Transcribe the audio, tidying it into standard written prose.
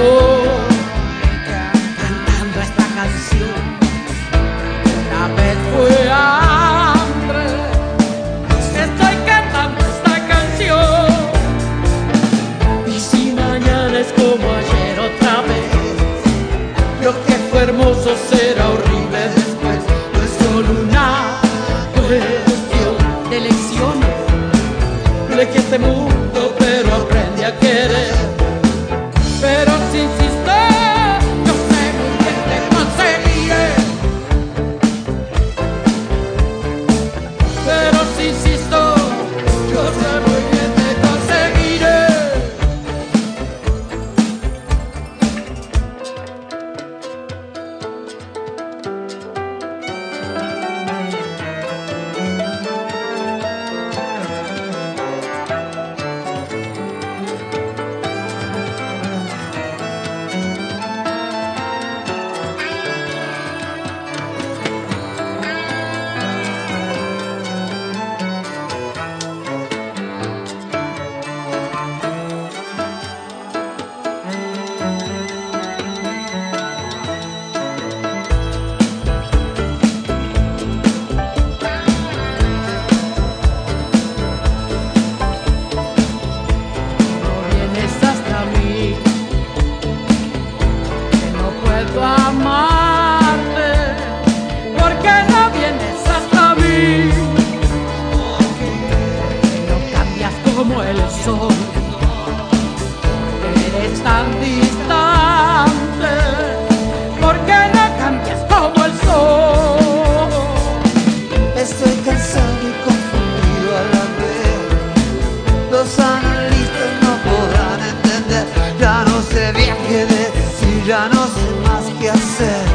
estoy cantando esta canción. Una vez fue hambre, estoy cantando esta canción. Y si mañana es como ayer otra vez, lo que fue hermoso será horrible después. No es solo una cuestión de lecciones, elegí este mundo pero aprendí a querer. Pero si insisto, yo sé muy bien que conseguiré. Pero si insisto, yo sé muy bien que conseguiré. Amarte, porque no vienes hasta mí, porque no cambias como el sol, eres tan distante, porque no cambias como el sol. Estoy cansado y confundido a la vez. Los analistas no podrán entender. Ya no sé bien qué decir, ya no sé más qué hacer.